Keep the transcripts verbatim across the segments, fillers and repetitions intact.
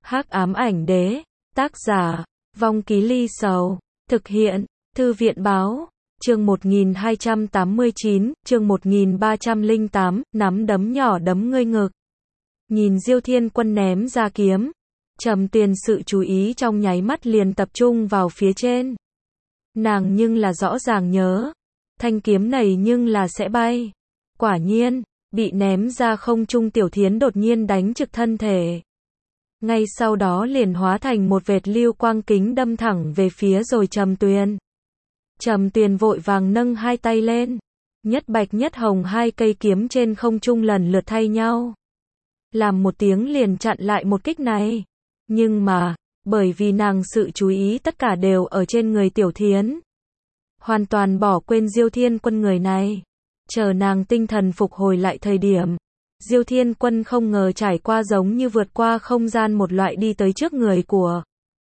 Hắc ám ảnh đế, tác giả, Vong Ký Ly Sầu, thực hiện, Thư viện báo, chương một nghìn hai trăm tám mươi chín, chương một nghìn ba trăm lẻ tám, nắm đấm nhỏ đấm ngươi ngực. Nhìn Diêu Thiên Quân ném ra kiếm, Trầm Tuyền sự chú ý trong nháy mắt liền tập trung vào phía trên. Nàng nhưng là rõ ràng nhớ, thanh kiếm này nhưng là sẽ bay. Quả nhiên, bị ném ra không trung Tiểu Thiến đột nhiên đánh trực thân thể. Ngay sau đó liền hóa thành một vệt lưu quang kính đâm thẳng về phía rồi Trầm Tuyền. Trầm Tuyền vội vàng nâng hai tay lên, nhất bạch nhất hồng hai cây kiếm trên không trung lần lượt thay nhau. Làm một tiếng liền chặn lại một kích này. Nhưng mà, bởi vì nàng sự chú ý tất cả đều ở trên người Tiểu Thiến. Hoàn toàn bỏ quên Diêu Thiên Quân người này. Chờ nàng tinh thần phục hồi lại thời điểm, Diêu Thiên Quân không ngờ trải qua giống như vượt qua không gian một loại đi tới trước người của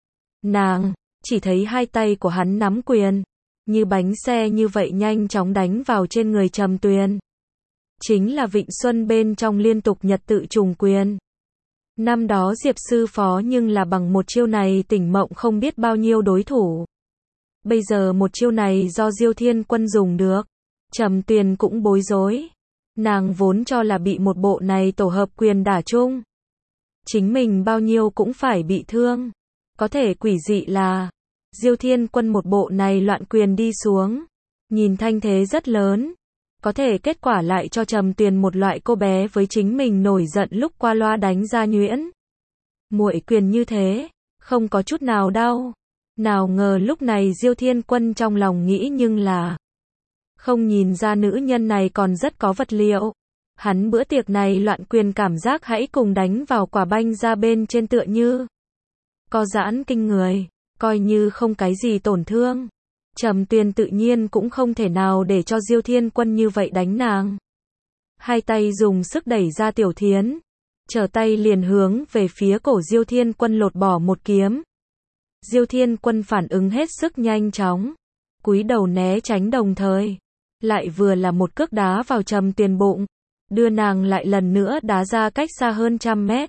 nàng, chỉ thấy hai tay của hắn nắm quyền, như bánh xe như vậy nhanh chóng đánh vào trên người Trầm Tuyền. Chính là Vịnh Xuân bên trong liên tục nhật tự trùng quyền. Năm đó Diệp sư phó nhưng là bằng một chiêu này tỉnh mộng không biết bao nhiêu đối thủ. Bây giờ một chiêu này do Diêu Thiên Quân dùng được, Trầm Tuyền cũng bối rối. Nàng vốn cho là bị một bộ này tổ hợp quyền đả chung, chính mình bao nhiêu cũng phải bị thương. Có thể quỷ dị là, Diêu Thiên Quân một bộ này loạn quyền đi xuống, nhìn thanh thế rất lớn. Có thể kết quả lại cho Trầm Tuyền một loại cô bé với chính mình nổi giận lúc qua loa đánh ra nhuyễn. Muội quyền như thế, không có chút nào đau. Nào ngờ lúc này Diêu Thiên Quân trong lòng nghĩ nhưng là không nhìn ra nữ nhân này còn rất có vật liệu. Hắn bữa tiệc này loạn quyền cảm giác hãy cùng đánh vào quả banh ra bên trên tựa như co giãn kinh người, coi như không cái gì tổn thương. Trầm Tuyền tự nhiên cũng không thể nào để cho Diêu Thiên Quân như vậy đánh nàng. Hai tay dùng sức đẩy ra Tiểu Thiến, trở tay liền hướng về phía cổ Diêu Thiên Quân lột bỏ một kiếm. Diêu Thiên Quân phản ứng hết sức nhanh chóng, cúi đầu né tránh đồng thời, lại vừa là một cước đá vào Trầm Tuyền bụng, đưa nàng lại lần nữa đá ra cách xa hơn trăm mét.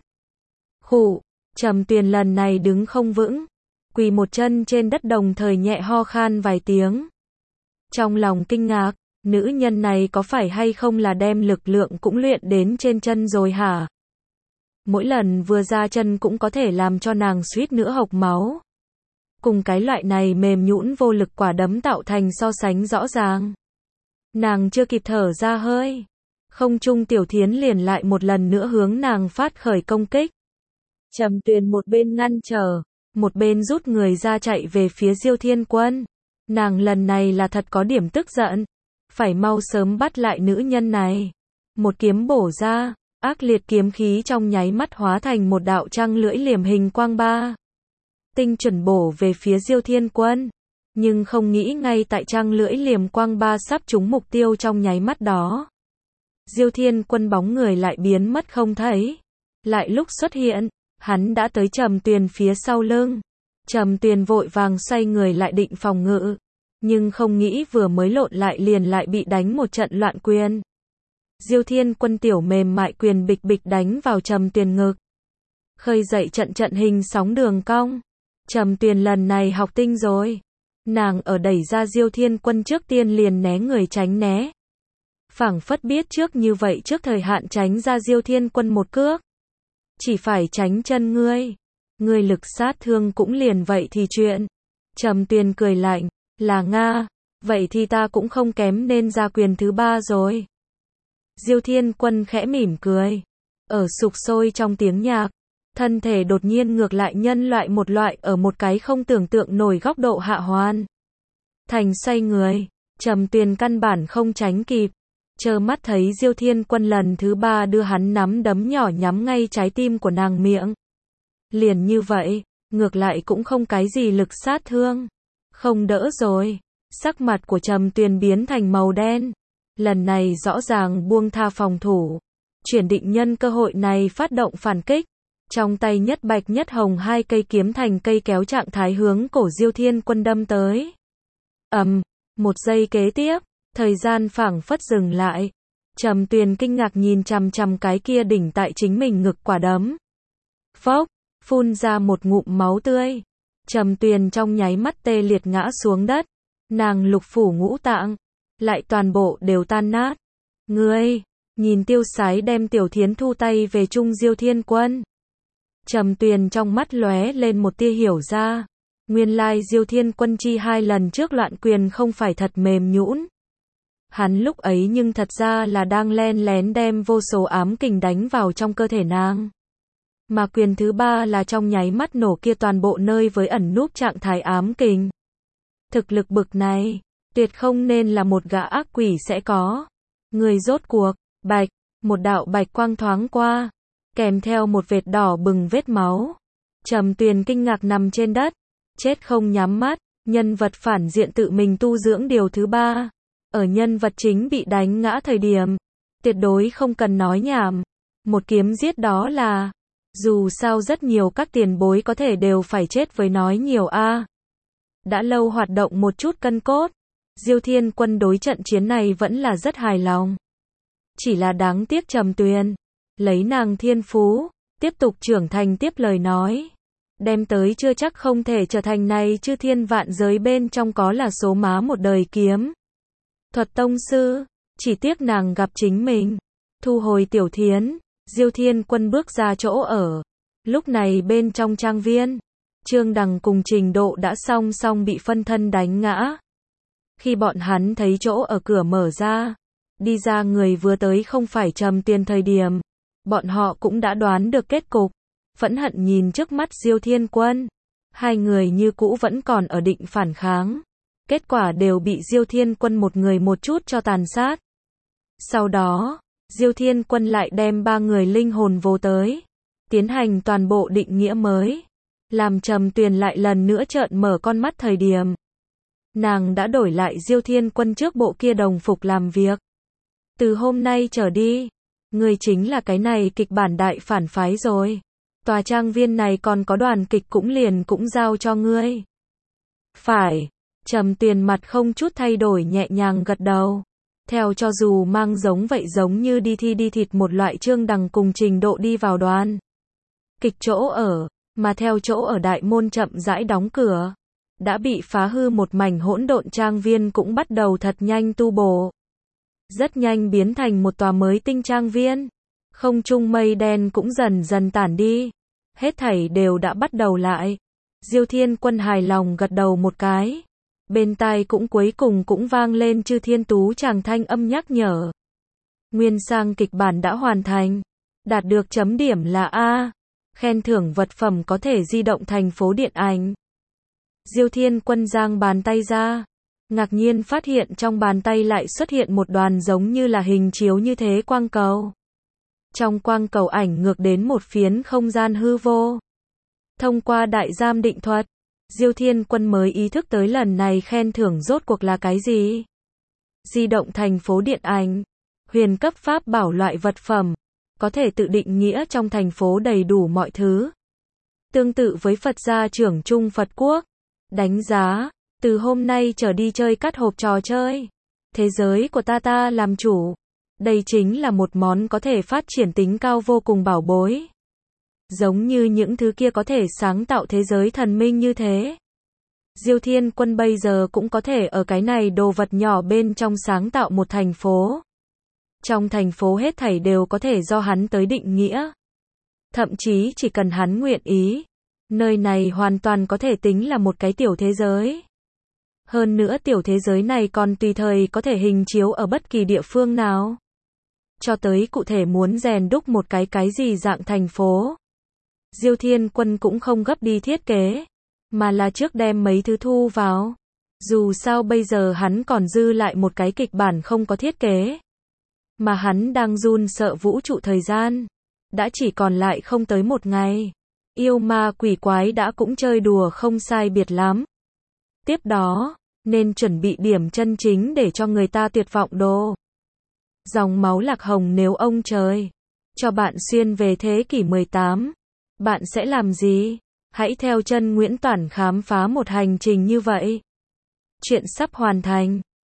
Khụ, Trầm Tuyền lần này đứng không vững, quỳ một chân trên đất đồng thời nhẹ ho khan vài tiếng. Trong lòng kinh ngạc, nữ nhân này có phải hay không là đem lực lượng cũng luyện đến trên chân rồi hả? Mỗi lần vừa ra chân cũng có thể làm cho nàng suýt nữa hộc máu. Cùng cái loại này mềm nhũn vô lực quả đấm tạo thành so sánh rõ ràng. Nàng chưa kịp thở ra hơi, không trung Tiểu Thiến liền lại một lần nữa hướng nàng phát khởi công kích. Trầm Tuyền một bên ngăn trở, một bên rút người ra chạy về phía Diêu Thiên Quân. Nàng lần này là thật có điểm tức giận, phải mau sớm bắt lại nữ nhân này. Một kiếm bổ ra, ác liệt kiếm khí trong nháy mắt hóa thành một đạo trăng lưỡi liềm hình quang ba. Tinh chuẩn bổ về phía Diêu Thiên Quân, nhưng không nghĩ ngay tại trăng lưỡi liềm quang ba sắp trúng mục tiêu trong nháy mắt đó, Diêu Thiên Quân bóng người lại biến mất không thấy. Lại lúc xuất hiện, hắn đã tới Trầm Tuyền phía sau lưng. Trầm Tuyền vội vàng xoay người lại định phòng ngự, nhưng không nghĩ vừa mới lộn lại liền lại bị đánh một trận loạn quyền. Diêu Thiên Quân tiểu mềm mại quyền bịch bịch đánh vào Trầm Tuyền ngực, khơi dậy trận trận hình sóng đường cong. Trầm Tuyền lần này học tinh rồi, nàng ở đẩy ra Diêu Thiên Quân trước tiên liền né người tránh né, phảng phất biết trước như vậy trước thời hạn tránh ra Diêu Thiên Quân một cước. Chỉ phải tránh chân ngươi, ngươi lực sát thương cũng liền vậy thì chuyện. Trầm Tuyền cười lạnh, là Nga, vậy thì ta cũng không kém nên ra quyền thứ ba rồi. Diêu Thiên Quân khẽ mỉm cười, ở sục sôi trong tiếng nhạc, thân thể đột nhiên ngược lại nhân loại một loại ở một cái không tưởng tượng nổi góc độ hạ hoàn thành xoay người. Trầm Tuyền căn bản không tránh kịp, trơ mắt thấy Diêu Thiên Quân lần thứ ba đưa hắn nắm đấm nhỏ nhắm ngay trái tim của nàng miệng. Liền như vậy, ngược lại cũng không cái gì lực sát thương. Không đỡ rồi. Sắc mặt của Trầm Tuyền biến thành màu đen. Lần này rõ ràng buông tha phòng thủ, chuyển định nhân cơ hội này phát động phản kích. Trong tay nhất bạch nhất hồng hai cây kiếm thành cây kéo trạng thái hướng cổ Diêu Thiên Quân đâm tới. Ầm, um, một giây kế tiếp, thời gian phảng phất dừng lại. Trầm Tuyền kinh ngạc nhìn chằm chằm cái kia đỉnh tại chính mình ngực quả đấm. Phốc, phun ra một ngụm máu tươi. Trầm Tuyền trong nháy mắt tê liệt ngã xuống đất. Nàng lục phủ ngũ tạng, lại toàn bộ đều tan nát. Ngươi, nhìn Tiêu Sái đem Tiểu Thiến thu tay về chung Diêu Thiên Quân. Trầm Tuyền trong mắt lóe lên một tia hiểu ra. Nguyên lai Diêu Thiên Quân chi hai lần trước loạn quyền không phải thật mềm nhũn. Hắn lúc ấy nhưng thật ra là đang len lén đem vô số ám kình đánh vào trong cơ thể nàng. Mà quyền thứ ba là trong nháy mắt nổ kia toàn bộ nơi với ẩn núp trạng thái ám kình. Thực lực bực này, tuyệt không nên là một gã ác quỷ sẽ có. Người rốt cuộc, bạch, một đạo bạch quang thoáng qua, kèm theo một vệt đỏ bừng vết máu. Trầm Tuyền kinh ngạc nằm trên đất, chết không nhắm mắt, nhân vật phản diện tự mình tu dưỡng điều thứ ba. Ở nhân vật chính bị đánh ngã thời điểm, tuyệt đối không cần nói nhảm. Một kiếm giết đó là, dù sao rất nhiều các tiền bối có thể đều phải chết với nói nhiều a. Đã lâu hoạt động một chút cân cốt, Diêu Thiên Quân đối trận chiến này vẫn là rất hài lòng. Chỉ là đáng tiếc Trầm Tuyền, lấy nàng thiên phú, tiếp tục trưởng thành tiếp lời nói. Đem tới chưa chắc không thể trở thành này chư thiên vạn giới bên trong có là số má một đời kiếm. Thuật tông sư, chỉ tiếc nàng gặp chính mình. Thu hồi Tiểu Thiến, Diêu Thiên Quân bước ra chỗ ở. Lúc này bên trong trang viên, Trương Đằng cùng Trình Độ đã song song bị phân thân đánh ngã. Khi bọn hắn thấy chỗ ở cửa mở ra, đi ra người vừa tới không phải Trầm Tuyền thời điểm, bọn họ cũng đã đoán được kết cục. Phẫn hận nhìn trước mắt Diêu Thiên Quân, hai người như cũ vẫn còn ở định phản kháng. Kết quả đều bị Diêu Thiên Quân một người một chút cho tàn sát. Sau đó, Diêu Thiên Quân lại đem ba người linh hồn vô tới, tiến hành toàn bộ định nghĩa mới. Làm Trầm Tuyền lại lần nữa trợn mở con mắt thời điểm. Nàng đã đổi lại Diêu Thiên Quân trước bộ kia đồng phục làm việc. Từ hôm nay trở đi, người chính là cái này kịch bản đại phản phái rồi. Tòa trang viên này còn có đoàn kịch cũng liền cũng giao cho ngươi. Phải. Trầm Tuyền mặt không chút thay đổi nhẹ nhàng gật đầu. Theo cho dù mang giống vậy giống như đi thi đi thịt một loại Trương Đằng cùng Trình Độ đi vào đoàn kịch chỗ ở, mà theo chỗ ở đại môn chậm rãi đóng cửa. Đã bị phá hư một mảnh hỗn độn trang viên cũng bắt đầu thật nhanh tu bổ. Rất nhanh biến thành một tòa mới tinh trang viên. Không trung mây đen cũng dần dần tản đi. Hết thảy đều đã bắt đầu lại. Diêu Thiên Quân hài lòng gật đầu một cái. Bên tai cũng cuối cùng cũng vang lên chư thiên tú chàng thanh âm nhắc nhở. Nguyên sang kịch bản đã hoàn thành. Đạt được chấm điểm là A. Khen thưởng vật phẩm có thể di động thành phố điện ảnh. Diêu Thiên Quân giang bàn tay ra. Ngạc nhiên phát hiện trong bàn tay lại xuất hiện một đoàn giống như là hình chiếu như thế quang cầu. Trong quang cầu ảnh ngược đến một phiến không gian hư vô. Thông qua đại giam định thuật, Diêu Thiên Quân mới ý thức tới lần này khen thưởng rốt cuộc là cái gì. Di động thành phố điện ảnh, huyền cấp pháp bảo loại vật phẩm, có thể tự định nghĩa trong thành phố đầy đủ mọi thứ. Tương tự với Phật gia trưởng Trung Phật Quốc, đánh giá, từ hôm nay trở đi chơi cắt hộp trò chơi. Thế giới của ta ta làm chủ. Đây chính là một món có thể phát triển tính cao vô cùng bảo bối. Giống như những thứ kia có thể sáng tạo thế giới thần minh như thế. Diêu Thiên Quân bây giờ cũng có thể ở cái này đồ vật nhỏ bên trong sáng tạo một thành phố. Trong thành phố hết thảy đều có thể do hắn tới định nghĩa. Thậm chí chỉ cần hắn nguyện ý, nơi này hoàn toàn có thể tính là một cái tiểu thế giới. Hơn nữa tiểu thế giới này còn tùy thời có thể hình chiếu ở bất kỳ địa phương nào. Cho tới cụ thể muốn rèn đúc một cái cái gì dạng thành phố. Diêu Thiên Quân cũng không gấp đi thiết kế, mà là trước đem mấy thứ thu vào. Dù sao bây giờ hắn còn dư lại một cái kịch bản không có thiết kế. Mà hắn đang run sợ vũ trụ thời gian. Đã chỉ còn lại không tới một ngày. Yêu ma quỷ quái đã cũng chơi đùa không sai biệt lắm. Tiếp đó, nên chuẩn bị điểm chân chính để cho người ta tuyệt vọng đồ. Dòng máu lạc hồng nếu ông trời cho bạn xuyên về thế kỷ mười tám, bạn sẽ làm gì? Hãy theo chân Nguyễn Toản khám phá một hành trình như vậy. Chuyện sắp hoàn thành.